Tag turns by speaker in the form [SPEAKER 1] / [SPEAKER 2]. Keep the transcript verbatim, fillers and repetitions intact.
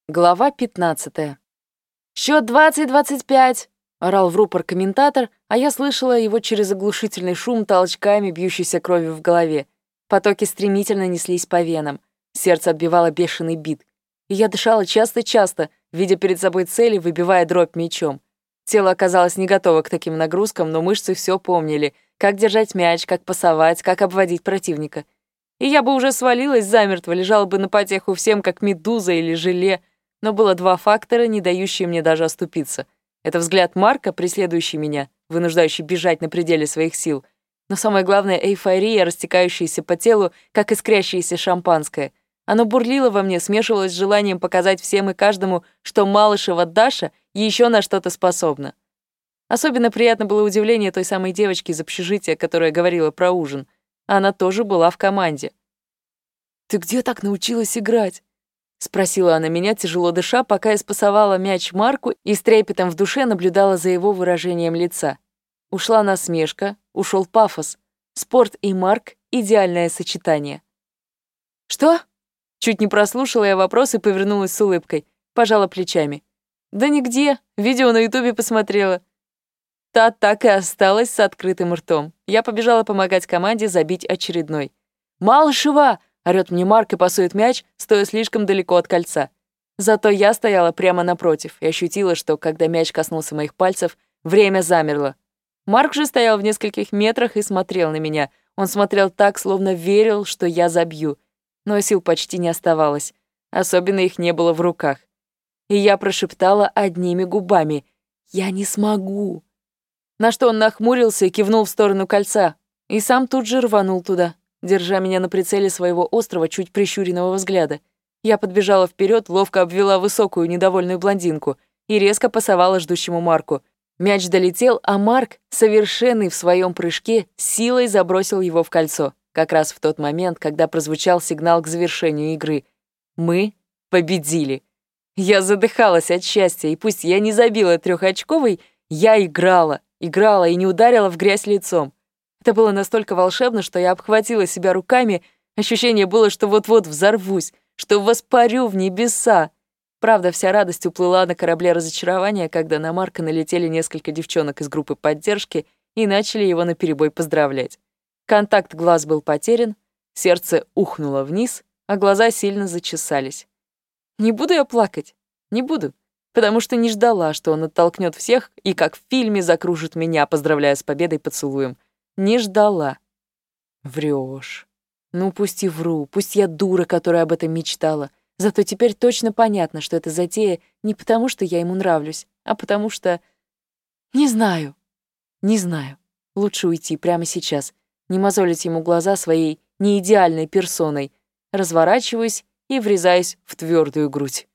[SPEAKER 1] Глава пятнадцатая. «Счет двадцать двадцать пять!» — орал в рупор комментатор, а я слышала его через оглушительный шум толчками, бьющейся кровью в голове. Потоки стремительно неслись по венам. Сердце отбивало бешеный бит. И я дышала часто-часто, видя перед собой цели, выбивая дробь мячом. Тело оказалось не готово к таким нагрузкам, но мышцы все помнили, как держать мяч, как пасовать, как обводить противника. И я бы уже свалилась замертво, лежала бы на потеху всем, как медуза или желе. Но было два фактора, не дающие мне даже оступиться. Это взгляд Марка, преследующий меня, вынуждающий бежать на пределе своих сил. Но самое главное — эйфория, растекающаяся по телу, как искрящееся шампанское. Оно бурлило во мне, смешивалось с желанием показать всем и каждому, что Малышева Даша еще на что-то способна. Особенно приятно было удивление той самой девочки из общежития, которая говорила про ужин. Она тоже была в команде. «Ты где так научилась играть?» — спросила она меня, тяжело дыша, пока я спасовала мяч Марку и с трепетом в душе наблюдала за его выражением лица. Ушла насмешка, ушел пафос. Спорт и Марк — идеальное сочетание. «Что?» — чуть не прослушала я вопрос и повернулась с улыбкой. Пожала плечами. «Да нигде. Видео на ютубе посмотрела». Та так и осталась с открытым ртом. Я побежала помогать команде забить очередной. «Малышева!» — орёт мне Марк и пасует мяч, стоя слишком далеко от кольца. Зато я стояла прямо напротив и ощутила, что, когда мяч коснулся моих пальцев, время замерло. Марк же стоял в нескольких метрах и смотрел на меня. Он смотрел так, словно верил, что я забью. Но сил почти не оставалось. Особенно их не было в руках. И я прошептала одними губами: «Я не смогу». На что он нахмурился и кивнул в сторону кольца. И сам тут же рванул туда, держа меня на прицеле своего острого, чуть прищуренного взгляда. Я подбежала вперед, ловко обвела высокую, недовольную блондинку и резко пасовала ждущему Марку. Мяч долетел, а Марк, совершенный в своем прыжке, силой забросил его в кольцо, как раз в тот момент, когда прозвучал сигнал к завершению игры. Мы победили. Я задыхалась от счастья, и пусть я не забила трехочковый, я играла, играла и не ударила в грязь лицом. Это было настолько волшебно, что я обхватила себя руками. Ощущение было, что вот-вот взорвусь, что воспарю в небеса. Правда, вся радость уплыла на корабле разочарования, когда на Марка налетели несколько девчонок из группы поддержки и начали его наперебой поздравлять. Контакт глаз был потерян, сердце ухнуло вниз, а глаза сильно зачесались. Не буду я плакать, не буду, потому что не ждала, что он оттолкнет всех и, как в фильме, закружит меня, поздравляя с победой поцелуем. Не ждала. Врёшь. Ну, пусть и вру, пусть я дура, которая об этом мечтала. Зато теперь точно понятно, что эта затея не потому, что я ему нравлюсь, а потому что... Не знаю. Не знаю. Лучше уйти прямо сейчас, не мозолить ему глаза своей неидеальной персоной. Разворачиваюсь и врезаюсь в твердую грудь.